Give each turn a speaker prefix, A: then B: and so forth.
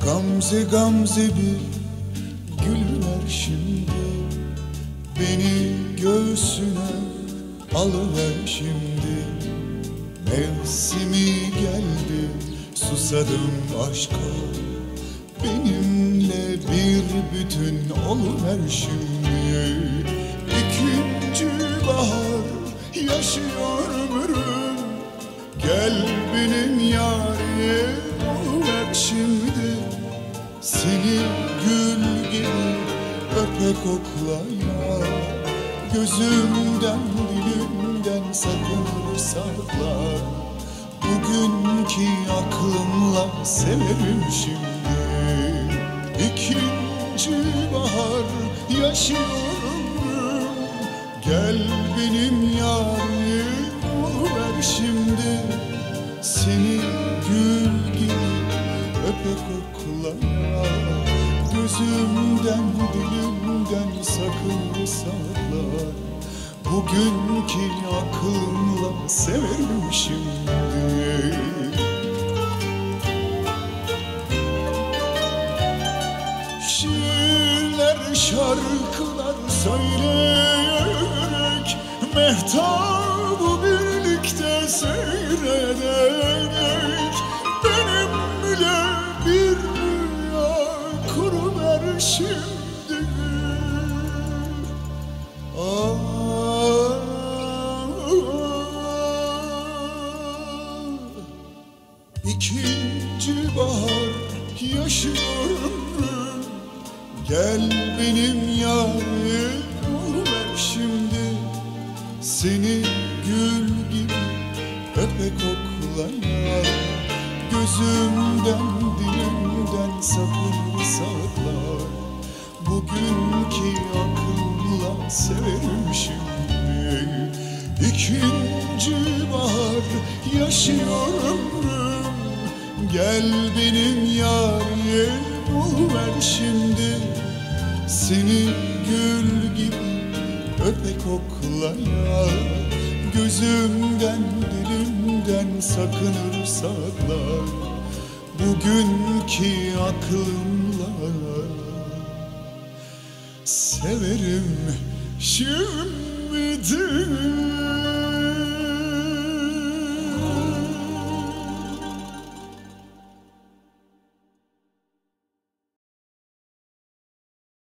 A: Gamze gamze bir gül ver şimdi, beni göğsüne alıver şimdi. Mevsimi geldi, susadım aşka, benimle bir bütün oluver şimdi. İkinci bahar yaşıyor ömrüm, gel benim yarim oluver şimdi. Seni gül gibi öpe koklaya, gözümden dilimden sakınır saklar. Bugünkü aklımla severim şimdi. İkinci bahar yaşıyor ömrüm, gel benim yarim oluver şimdi. Seni gül gibi öpe koklaya, gözümden dilimden sakın saklar. Bugünkü aklımla severim şimdi. Şiirler, şarkılar söyleyerek, mehtabı birlikte seyrederek, benimle bir rüya kuruver şimdi. İkinci bahar yaşıyor ömrüm, gel benim yarim oluver şimdi. Seni gül gibi öpe koklaya, gözümden dilimden sakın saklar. Bugünkü aklımla severim şimdi. İkinci bahar yaşıyor ömrüm, gel benim yarim oluver şimdi. Seni gül gibi öpe koklaya, gözümden dilimden sakınır saklar. Bugünkü aklımla severim şimdi.